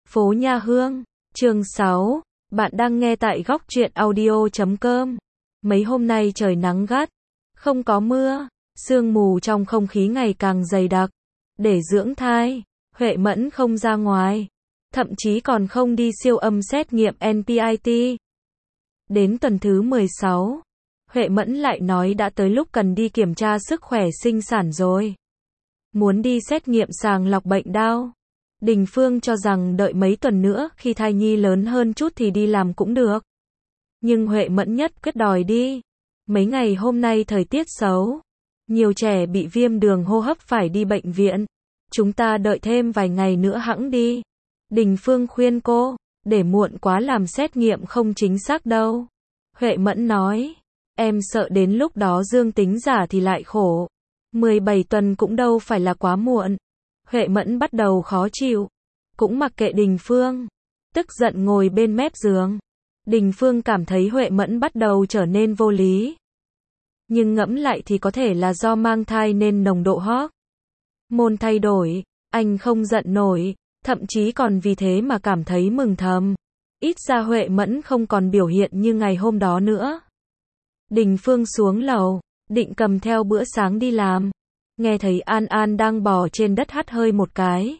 Phố Nha Hương, chương 6, bạn đang nghe tại góc truyện audio.com. Mấy hôm nay trời nắng gắt, không có mưa, sương mù trong không khí ngày càng dày đặc. Để dưỡng thai, Huệ Mẫn không ra ngoài, thậm chí còn không đi siêu âm xét nghiệm NPIT. Đến tuần thứ 16, Huệ Mẫn lại nói đã tới lúc cần đi kiểm tra sức khỏe sinh sản rồi. Muốn đi xét nghiệm sàng lọc bệnh đau. Đình Phương cho rằng đợi mấy tuần nữa khi thai nhi lớn hơn chút thì đi làm cũng được. Nhưng Huệ Mẫn nhất quyết đòi đi. Mấy ngày hôm nay thời tiết xấu. Nhiều trẻ bị viêm đường hô hấp phải đi bệnh viện. Chúng ta đợi thêm vài ngày nữa hẵng đi. Đình Phương khuyên cô, để muộn quá làm xét nghiệm không chính xác đâu. Huệ Mẫn nói, em sợ đến lúc đó dương tính giả thì lại khổ. 17 tuần cũng đâu phải là quá muộn. Huệ Mẫn bắt đầu khó chịu, cũng mặc kệ Đình Phương, tức giận ngồi bên mép giường. Đình Phương cảm thấy Huệ Mẫn bắt đầu trở nên vô lý. Nhưng ngẫm lại thì có thể là do mang thai nên nồng độ hormone thay đổi, anh không giận nổi, thậm chí còn vì thế mà cảm thấy mừng thầm. Ít ra Huệ Mẫn không còn biểu hiện như ngày hôm đó nữa. Đình Phương xuống lầu, định cầm theo bữa sáng đi làm. Nghe thấy An An đang bò trên đất hắt hơi một cái.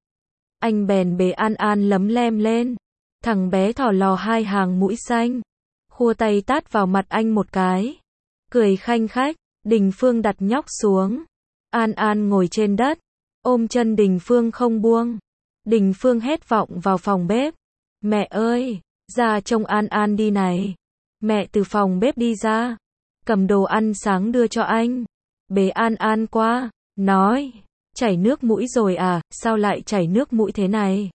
Anh bèn bế An An lấm lem lên. Thằng bé thỏ lò hai hàng mũi xanh. Khua tay tát vào mặt anh một cái. Cười khanh khách, Đình Phương đặt nhóc xuống. An An ngồi trên đất, ôm chân Đình Phương không buông. Đình Phương hét vọng vào phòng bếp. Mẹ ơi, ra trông An An đi này. Mẹ từ phòng bếp đi ra, cầm đồ ăn sáng đưa cho anh. Bế An An qua, nói, chảy nước mũi rồi à, sao lại chảy nước mũi thế này?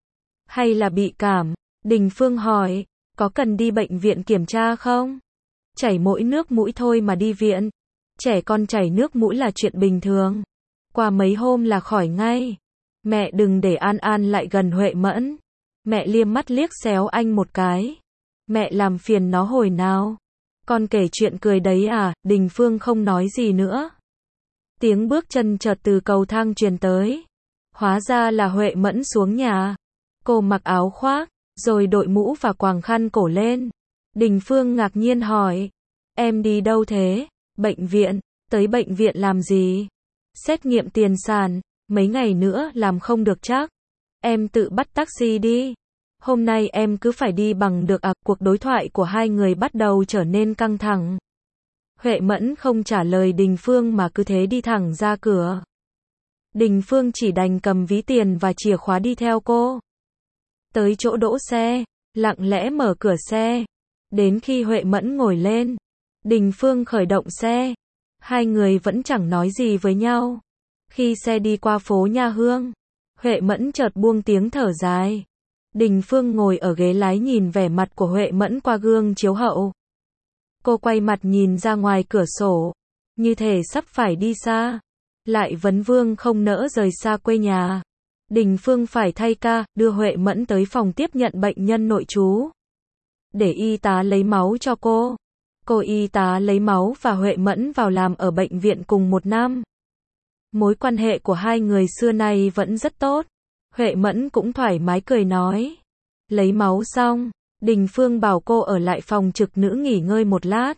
Hay là bị cảm? Đình Phương hỏi, có cần đi bệnh viện kiểm tra không? Chảy mỗi nước mũi thôi mà đi viện. Trẻ con chảy nước mũi là chuyện bình thường. Qua mấy hôm là khỏi ngay. Mẹ đừng để An An lại gần Huệ Mẫn. Mẹ liếc mắt liếc xéo anh một cái. Mẹ làm phiền nó hồi nào? Con kể chuyện cười đấy à? Đình Phương không nói gì nữa. Tiếng bước chân chợt từ cầu thang truyền tới. Hóa ra là Huệ Mẫn xuống nhà. Cô mặc áo khoác, rồi đội mũ và quàng khăn cổ lên. Đình Phương ngạc nhiên hỏi, em đi đâu thế? Bệnh viện. Tới bệnh viện làm gì? Xét nghiệm tiền sản, mấy ngày nữa làm không được chắc. Em tự bắt taxi đi. Hôm nay em cứ phải đi bằng được à? Cuộc đối thoại của hai người bắt đầu trở nên căng thẳng. Huệ Mẫn không trả lời Đình Phương mà cứ thế đi thẳng ra cửa. Đình Phương chỉ đành cầm ví tiền và chìa khóa đi theo cô. Tới chỗ đỗ xe, lặng lẽ mở cửa xe. Đến khi Huệ Mẫn ngồi lên, Đình Phương khởi động xe. Hai người vẫn chẳng nói gì với nhau. Khi xe đi qua phố Nha Hương, Huệ Mẫn chợt buông tiếng thở dài. Đình Phương ngồi ở ghế lái nhìn vẻ mặt của Huệ Mẫn qua gương chiếu hậu. Cô quay mặt nhìn ra ngoài cửa sổ, như thể sắp phải đi xa. Lại vấn vương không nỡ rời xa quê nhà. Đình Phương phải thay ca, đưa Huệ Mẫn tới phòng tiếp nhận bệnh nhân nội trú. Để y tá lấy máu cho cô. Cô y tá lấy máu và Huệ Mẫn vào làm ở bệnh viện cùng một năm. Mối quan hệ của hai người xưa nay vẫn rất tốt. Huệ Mẫn cũng thoải mái cười nói. Lấy máu xong, Đình Phương bảo cô ở lại phòng trực nữ nghỉ ngơi một lát.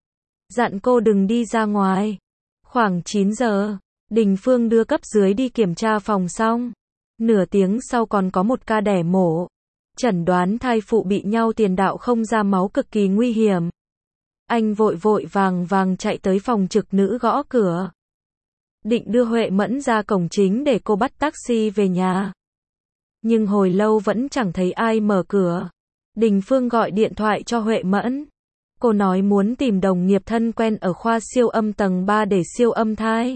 Dặn cô đừng đi ra ngoài. Khoảng 9 giờ, Đình Phương đưa cấp dưới đi kiểm tra phòng xong. Nửa tiếng sau còn có một ca đẻ mổ. Chẩn đoán thai phụ bị nhau tiền đạo không ra máu cực kỳ nguy hiểm. Anh vội vội vàng vàng chạy tới phòng trực nữ gõ cửa. Định đưa Huệ Mẫn ra cổng chính để cô bắt taxi về nhà. Nhưng hồi lâu vẫn chẳng thấy ai mở cửa. Đình Phương gọi điện thoại cho Huệ Mẫn. Cô nói muốn tìm đồng nghiệp thân quen ở khoa siêu âm tầng 3 để siêu âm thai.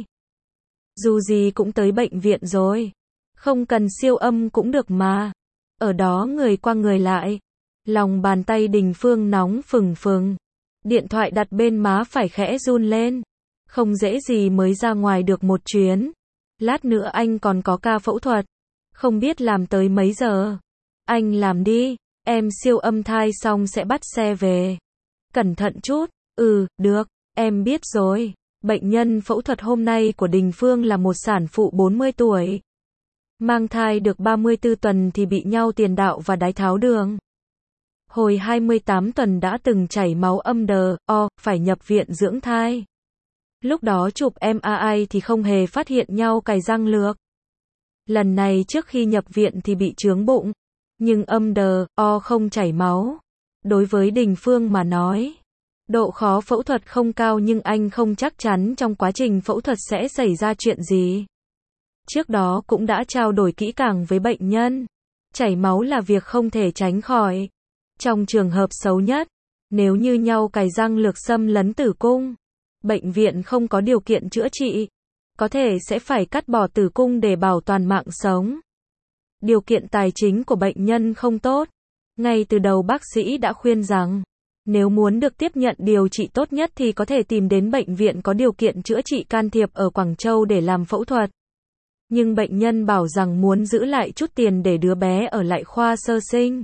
Dù gì cũng tới bệnh viện rồi. Không cần siêu âm cũng được mà. Ở đó người qua người lại. Lòng bàn tay Đình Phương nóng phừng phừng. Điện thoại đặt bên má phải khẽ run lên. Không dễ gì mới ra ngoài được một chuyến. Lát nữa anh còn có ca phẫu thuật. Không biết làm tới mấy giờ. Anh làm đi. Em siêu âm thai xong sẽ bắt xe về. Cẩn thận chút. Được. Em biết rồi. Bệnh nhân phẫu thuật hôm nay của Đình Phương là một sản phụ 40 tuổi. Mang thai được 34 tuần thì bị nhau tiền đạo và đái tháo đường. Hồi 28 tuần đã từng chảy máu âm đờ, phải nhập viện dưỡng thai. Lúc đó chụp MRI thì không hề phát hiện nhau cài răng lược. Lần này trước khi nhập viện thì bị chướng bụng, nhưng âm đờ, không chảy máu. Đối với Đình Phương mà nói, độ khó phẫu thuật không cao nhưng anh không chắc chắn trong quá trình phẫu thuật sẽ xảy ra chuyện gì. Trước đó cũng đã trao đổi kỹ càng với bệnh nhân. Chảy máu là việc không thể tránh khỏi. Trong trường hợp xấu nhất, nếu như nhau cài răng lược xâm lấn tử cung, bệnh viện không có điều kiện chữa trị, có thể sẽ phải cắt bỏ tử cung để bảo toàn mạng sống. Điều kiện tài chính của bệnh nhân không tốt. Ngay từ đầu bác sĩ đã khuyên rằng, nếu muốn được tiếp nhận điều trị tốt nhất thì có thể tìm đến bệnh viện có điều kiện chữa trị can thiệp ở Quảng Châu để làm phẫu thuật. Nhưng bệnh nhân bảo rằng muốn giữ lại chút tiền để đứa bé ở lại khoa sơ sinh.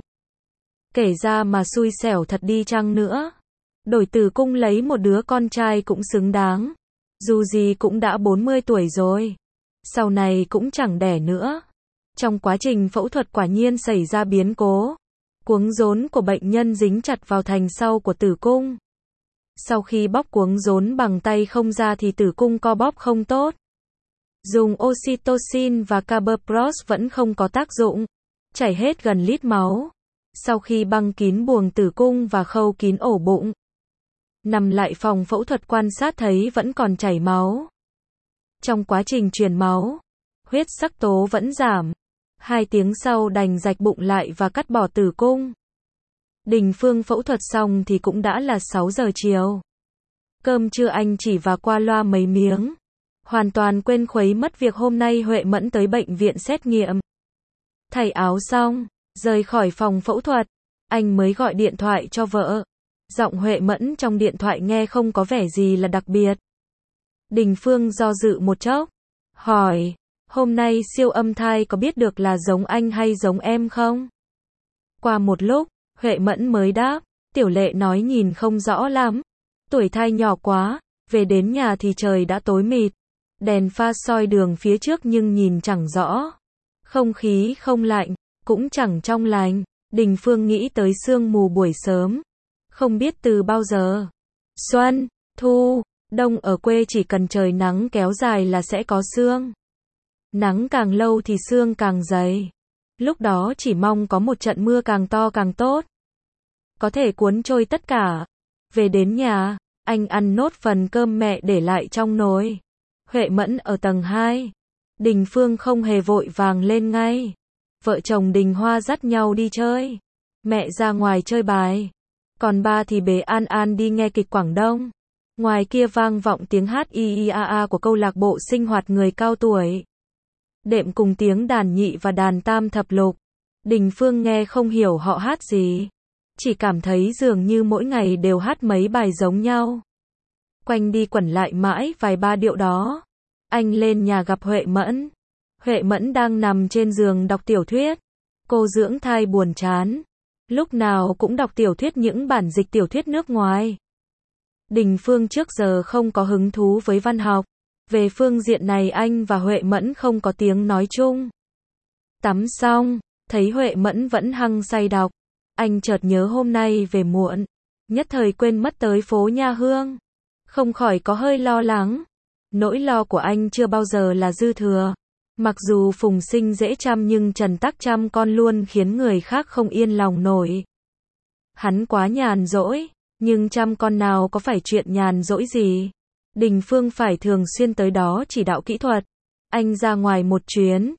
Kể ra mà xui xẻo thật đi chăng nữa. Đổi tử cung lấy một đứa con trai cũng xứng đáng. Dù gì cũng đã 40 tuổi rồi. Sau này cũng chẳng đẻ nữa. Trong quá trình phẫu thuật quả nhiên xảy ra biến cố. Cuống rốn của bệnh nhân dính chặt vào thành sau của tử cung. Sau khi bóc cuống rốn bằng tay không ra thì tử cung co bóp không tốt. Dùng oxytocin và carbaperos vẫn không có tác dụng. Chảy hết gần lít máu. Sau khi băng kín buồng tử cung và khâu kín ổ bụng, nằm lại phòng phẫu thuật quan sát thấy vẫn còn chảy máu. Trong quá trình truyền máu, huyết sắc tố vẫn giảm. 2 tiếng sau đành rạch bụng lại và cắt bỏ tử cung. Đình Phương phẫu thuật xong thì cũng đã là 6 giờ chiều. Cơm trưa anh chỉ và qua loa mấy miếng. Hoàn toàn quên khuấy mất việc hôm nay Huệ Mẫn tới bệnh viện xét nghiệm. Thay áo xong, rời khỏi phòng phẫu thuật, anh mới gọi điện thoại cho vợ. Giọng Huệ Mẫn trong điện thoại nghe không có vẻ gì là đặc biệt. Đình Phương do dự một chốc, hỏi, hôm nay siêu âm thai có biết được là giống anh hay giống em không? Qua một lúc, Huệ Mẫn mới đáp, Tiểu Lệ nói nhìn không rõ lắm. Tuổi thai nhỏ quá, về đến nhà thì trời đã tối mịt. Đèn pha soi đường phía trước nhưng nhìn chẳng rõ. Không khí không lạnh, cũng chẳng trong lành. Đình Phương nghĩ tới sương mù buổi sớm. Không biết từ bao giờ. Xuân, thu, đông ở quê chỉ cần trời nắng kéo dài là sẽ có sương. Nắng càng lâu thì sương càng dày. Lúc đó chỉ mong có một trận mưa càng to càng tốt. Có thể cuốn trôi tất cả. Về đến nhà, anh ăn nốt phần cơm mẹ để lại trong nồi. Huệ Mẫn ở tầng 2. Đình Phương không hề vội vàng lên ngay. Vợ chồng Đình Hoa dắt nhau đi chơi. Mẹ ra ngoài chơi bài. Còn ba thì bế An An đi nghe kịch Quảng Đông. Ngoài kia vang vọng tiếng hát IIAA của câu lạc bộ sinh hoạt người cao tuổi. Đệm cùng tiếng đàn nhị và đàn tam thập lục. Đình Phương nghe không hiểu họ hát gì. Chỉ cảm thấy dường như mỗi ngày đều hát mấy bài giống nhau. Quanh đi quẩn lại mãi vài ba điệu đó. Anh lên nhà gặp Huệ Mẫn. Huệ Mẫn đang nằm trên giường đọc tiểu thuyết. Cô dưỡng thai buồn chán. Lúc nào cũng đọc tiểu thuyết những bản dịch tiểu thuyết nước ngoài. Đình Phương trước giờ không có hứng thú với văn học. Về phương diện này anh và Huệ Mẫn không có tiếng nói chung. Tắm xong, thấy Huệ Mẫn vẫn hăng say đọc. Anh chợt nhớ hôm nay về muộn. Nhất thời quên mất tới phố Nha Hương. Không khỏi có hơi lo lắng. Nỗi lo của anh chưa bao giờ là dư thừa. Mặc dù Phùng Sinh dễ chăm nhưng Trần Tắc chăm con luôn khiến người khác không yên lòng nổi. Hắn quá nhàn rỗi, nhưng chăm con nào có phải chuyện nhàn rỗi gì. Đình Phương phải thường xuyên tới đó chỉ đạo kỹ thuật. Anh ra ngoài một chuyến.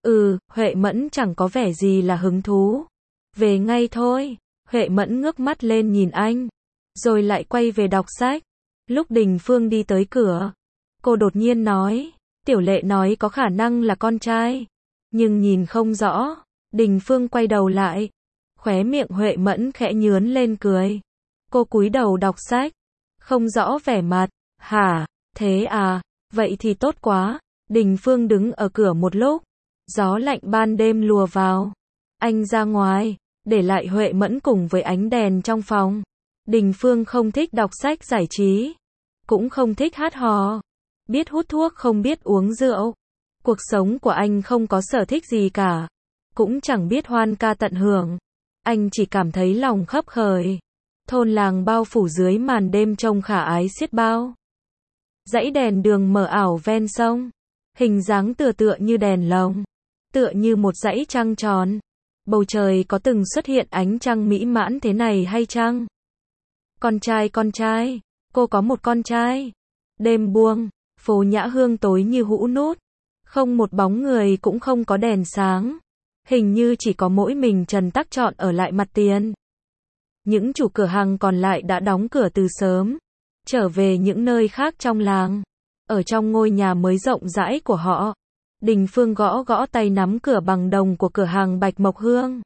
Huệ Mẫn chẳng có vẻ gì là hứng thú. Về ngay thôi. Huệ Mẫn ngước mắt lên nhìn anh. Rồi lại quay về đọc sách. Lúc Đình Phương đi tới cửa, cô đột nhiên nói, Tiểu Lệ nói có khả năng là con trai. Nhưng nhìn không rõ. Đình Phương quay đầu lại. Khóe miệng Huệ Mẫn khẽ nhướn lên cười. Cô cúi đầu đọc sách. Không rõ vẻ mặt. Hả, thế à, vậy thì tốt quá. Đình Phương đứng ở cửa một lúc. Gió lạnh ban đêm lùa vào. Anh ra ngoài, để lại Huệ Mẫn cùng với ánh đèn trong phòng. Đình Phương không thích đọc sách giải trí. Cũng không thích hát hò. Biết hút thuốc không biết uống rượu. Cuộc sống của anh không có sở thích gì cả, cũng chẳng biết hoan ca tận hưởng. Anh chỉ cảm thấy lòng khấp khởi. Thôn làng bao phủ dưới màn đêm trông khả ái xiết bao. Dãy đèn đường mờ ảo ven sông, hình dáng tựa tựa như đèn lồng, tựa như một dãy trăng tròn. Bầu trời có từng xuất hiện ánh trăng mỹ mãn thế này hay chăng? Con trai, cô có một con trai. Đêm buông, phố Nhã Hương tối như hũ nút, không một bóng người cũng không có đèn sáng. Hình như chỉ có mỗi mình Trần Tắc Trọn ở lại mặt tiền. Những chủ cửa hàng còn lại đã đóng cửa từ sớm, trở về những nơi khác trong làng. Ở trong ngôi nhà mới rộng rãi của họ, Đình Phương gõ gõ tay nắm cửa bằng đồng của cửa hàng Bạch Mộc Hương.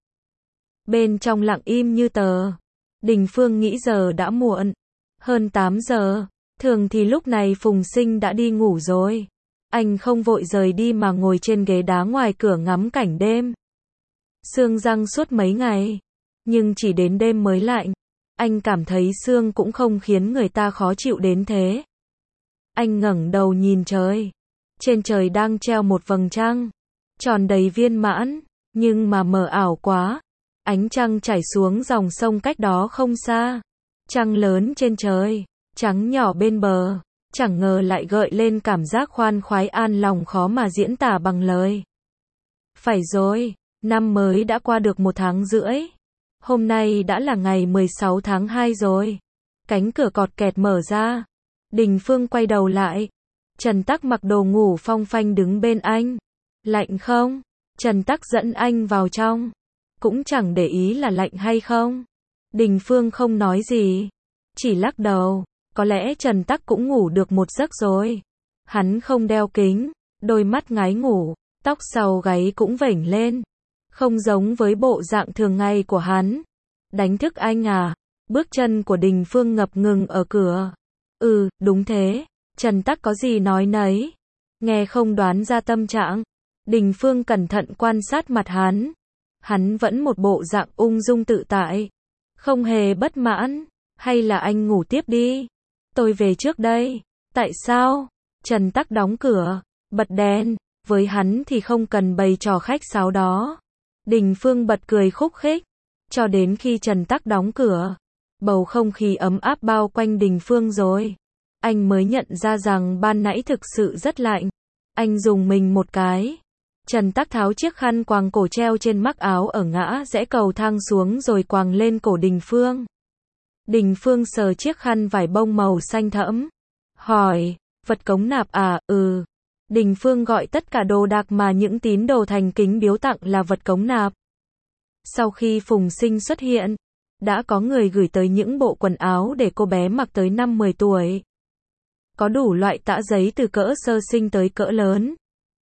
Bên trong lặng im như tờ. Đình Phương nghĩ giờ đã muộn, hơn 8 giờ, thường thì lúc này Phùng Sinh đã đi ngủ rồi. Anh không vội rời đi mà ngồi trên ghế đá ngoài cửa ngắm cảnh đêm. Sương giăng suốt mấy ngày, nhưng chỉ đến đêm mới lạnh. Anh cảm thấy sương cũng không khiến người ta khó chịu đến thế. Anh ngẩng đầu nhìn trời. Trên trời đang treo một vầng trăng, tròn đầy viên mãn, nhưng mà mờ ảo quá. Ánh trăng chảy xuống dòng sông cách đó không xa. Trăng lớn trên trời, trắng nhỏ bên bờ, chẳng ngờ lại gợi lên cảm giác khoan khoái an lòng khó mà diễn tả bằng lời. Phải rồi, năm mới đã qua được 1 tháng rưỡi. Hôm nay đã là ngày 16 tháng 2 rồi. Cánh cửa cọt kẹt mở ra. Đình Phương quay đầu lại. Trần Tắc mặc đồ ngủ phong phanh đứng bên anh. Lạnh không? Trần Tắc dẫn anh vào trong. Cũng chẳng để ý là lạnh hay không. Đình Phương không nói gì, chỉ lắc đầu. Có lẽ Trần Tắc cũng ngủ được một giấc rồi. Hắn không đeo kính, đôi mắt ngái ngủ, tóc sau gáy cũng vểnh lên. Không giống với bộ dạng thường ngày của hắn. Đánh thức anh à? Bước chân của Đình Phương ngập ngừng ở cửa. Đúng thế. Trần Tắc có gì nói nấy. Nghe không đoán ra tâm trạng. Đình Phương cẩn thận quan sát mặt hắn. Hắn vẫn một bộ dạng ung dung tự tại. Không hề bất mãn. Hay là anh ngủ tiếp đi. Tôi về trước đây. Tại sao? Trần Tắc đóng cửa, bật đèn. Với hắn thì không cần bày trò khách sáo đó. Đình Phương bật cười khúc khích. Cho đến khi Trần Tắc đóng cửa, bầu không khí ấm áp bao quanh Đình Phương rồi. Anh mới nhận ra rằng ban nãy thực sự rất lạnh. Anh rùng mình một cái. Trần Tắc tháo chiếc khăn quàng cổ treo trên mắc áo ở ngã rẽ cầu thang xuống rồi quàng lên cổ Đình Phương. Đình Phương sờ chiếc khăn vải bông màu xanh thẫm. Hỏi, vật cống nạp à? Đình Phương gọi tất cả đồ đạc mà những tín đồ thành kính biếu tặng là vật cống nạp. Sau khi Phùng Sinh xuất hiện, đã có người gửi tới những bộ quần áo để cô bé mặc tới năm 10 tuổi. Có đủ loại tã giấy từ cỡ sơ sinh tới cỡ lớn.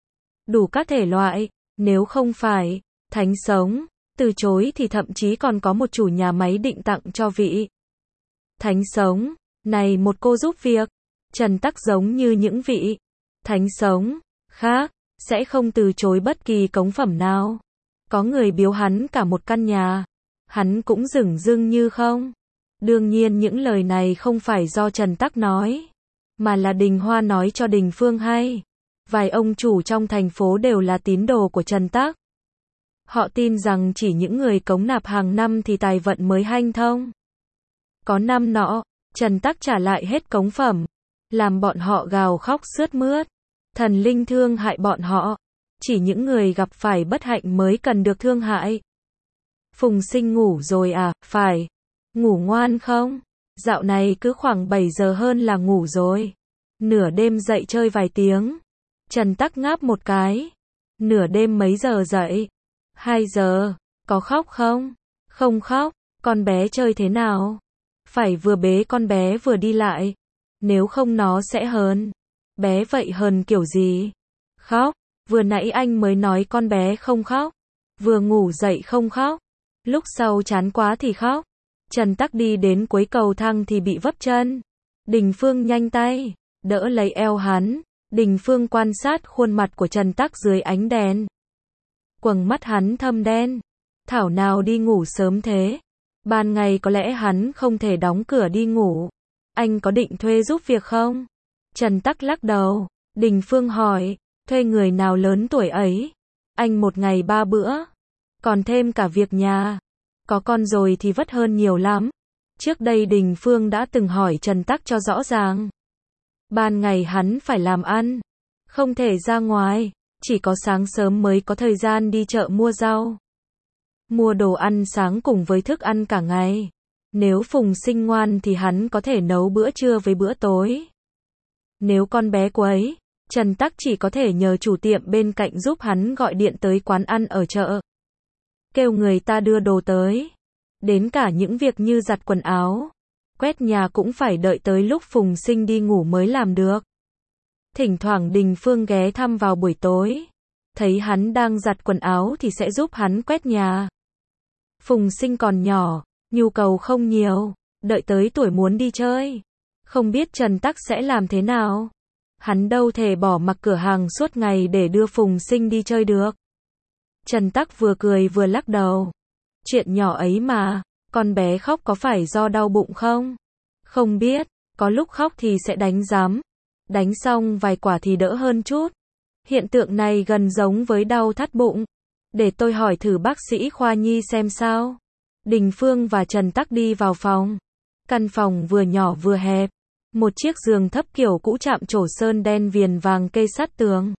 Đủ các thể loại, nếu không phải thánh sống, từ chối thì thậm chí còn có một chủ nhà máy định tặng cho vị thánh sống này một cô giúp việc. Trần Tắc giống như những vị thánh sống khác, sẽ không từ chối bất kỳ cống phẩm nào. Có người biếu hắn cả một căn nhà, hắn cũng dửng dưng như không. Đương nhiên những lời này không phải do Trần Tắc nói, mà là Đình Hoa nói cho Đình Phương hay. Vài ông chủ trong thành phố đều là tín đồ của Trần Tắc. Họ tin rằng chỉ những người cống nạp hàng năm thì tài vận mới hanh thông. Có năm nọ, Trần Tắc trả lại hết cống phẩm, làm bọn họ gào khóc sướt mướt. Thần linh thương hại bọn họ. Chỉ những người gặp phải bất hạnh mới cần được thương hại. Phùng Sinh ngủ rồi à? Phải. Ngủ ngoan không? Dạo này cứ khoảng 7 giờ hơn là ngủ rồi. Nửa đêm dậy chơi vài tiếng. Trần Tắc ngáp một cái. Nửa đêm mấy giờ dậy? 2 giờ. Có khóc không? Không khóc. Con bé chơi thế nào? Phải vừa bế con bé vừa đi lại. Nếu không nó sẽ hờn. Bé vậy hờn kiểu gì? Khóc. Vừa nãy anh mới nói con bé không khóc. Vừa ngủ dậy không khóc. Lúc sau chán quá thì khóc. Trần Tắc đi đến cuối cầu thang thì bị vấp chân. Đình Phương nhanh tay đỡ lấy eo hắn. Đình Phương quan sát khuôn mặt của Trần Tắc dưới ánh đèn. Quầng mắt hắn thâm đen. Thảo nào đi ngủ sớm thế. Ban ngày có lẽ hắn không thể đóng cửa đi ngủ. Anh có định thuê giúp việc không? Trần Tắc lắc đầu. Đình Phương hỏi. Thuê người nào lớn tuổi ấy. Anh một ngày 3 bữa. Còn thêm cả việc nhà. Có con rồi thì vất hơn nhiều lắm. Trước đây Đình Phương đã từng hỏi Trần Tắc cho rõ ràng. Ban ngày hắn phải làm ăn. Không thể ra ngoài. Chỉ có sáng sớm mới có thời gian đi chợ mua rau. Mua đồ ăn sáng cùng với thức ăn cả ngày. Nếu Phùng Sinh ngoan thì hắn có thể nấu bữa trưa với bữa tối. Nếu con bé quấy, Trần Tắc chỉ có thể nhờ chủ tiệm bên cạnh giúp hắn gọi điện tới quán ăn ở chợ. Kêu người ta đưa đồ tới. Đến cả những việc như giặt quần áo, quét nhà cũng phải đợi tới lúc Phùng Sinh đi ngủ mới làm được. Thỉnh thoảng Đình Phương ghé thăm vào buổi tối. Thấy hắn đang giặt quần áo thì sẽ giúp hắn quét nhà. Phùng Sinh còn nhỏ, nhu cầu không nhiều, đợi tới tuổi muốn đi chơi. Không biết Trần Tắc sẽ làm thế nào. Hắn đâu thể bỏ mặc cửa hàng suốt ngày để đưa Phùng Sinh đi chơi được. Trần Tắc vừa cười vừa lắc đầu. Chuyện nhỏ ấy mà, con bé khóc có phải do đau bụng không? Không biết, có lúc khóc thì sẽ đánh giám. Đánh xong vài quả thì đỡ hơn chút. Hiện tượng này gần giống với đau thắt bụng. Để tôi hỏi thử bác sĩ khoa nhi xem sao. Đình Phương và Trần Tắc đi vào phòng. Căn phòng vừa nhỏ vừa hẹp. Một chiếc giường thấp kiểu cũ chạm trổ sơn đen viền vàng kê sát tường.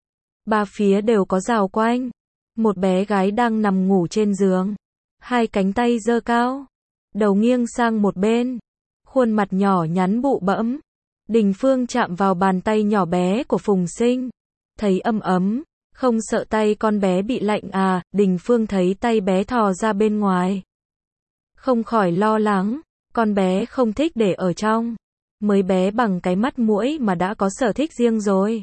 Ba phía đều có rào quanh. Một bé gái đang nằm ngủ trên giường. Hai cánh tay giơ cao. Đầu nghiêng sang một bên. Khuôn mặt nhỏ nhắn bụ bẫm. Đình Phương chạm vào bàn tay nhỏ bé của Phùng Sinh. Thấy ấm ấm. Không sợ tay con bé bị lạnh à? Đình Phương thấy tay bé thò ra bên ngoài. Không khỏi lo lắng. Con bé không thích để ở trong. Mới bé bằng cái mắt muỗi mà đã có sở thích riêng rồi.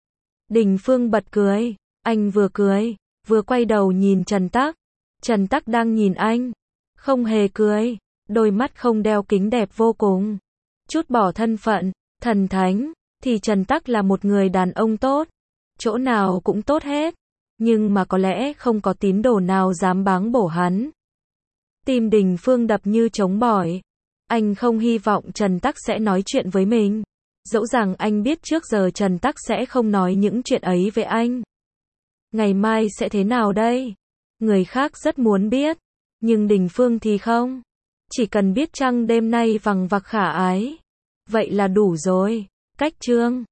Đình Phương bật cười. Anh vừa cười, vừa quay đầu nhìn Trần Tắc. Trần Tắc đang nhìn anh. Không hề cười. Đôi mắt không đeo kính đẹp vô cùng. Chút bỏ thân phận, thần thánh, thì Trần Tắc là một người đàn ông tốt. Chỗ nào cũng tốt hết. Nhưng mà có lẽ không có tín đồ nào dám báng bổ hắn. Tim Đình Phương đập như trống bỏi. Anh không hy vọng Trần Tắc sẽ nói chuyện với mình. Dẫu rằng anh biết trước giờ Trần Tắc sẽ không nói những chuyện ấy với anh. Ngày mai sẽ thế nào đây? Người khác rất muốn biết. Nhưng Đình Phương thì không. Chỉ cần biết trăng đêm nay vằng vặc khả ái. Vậy là đủ rồi. Cách chương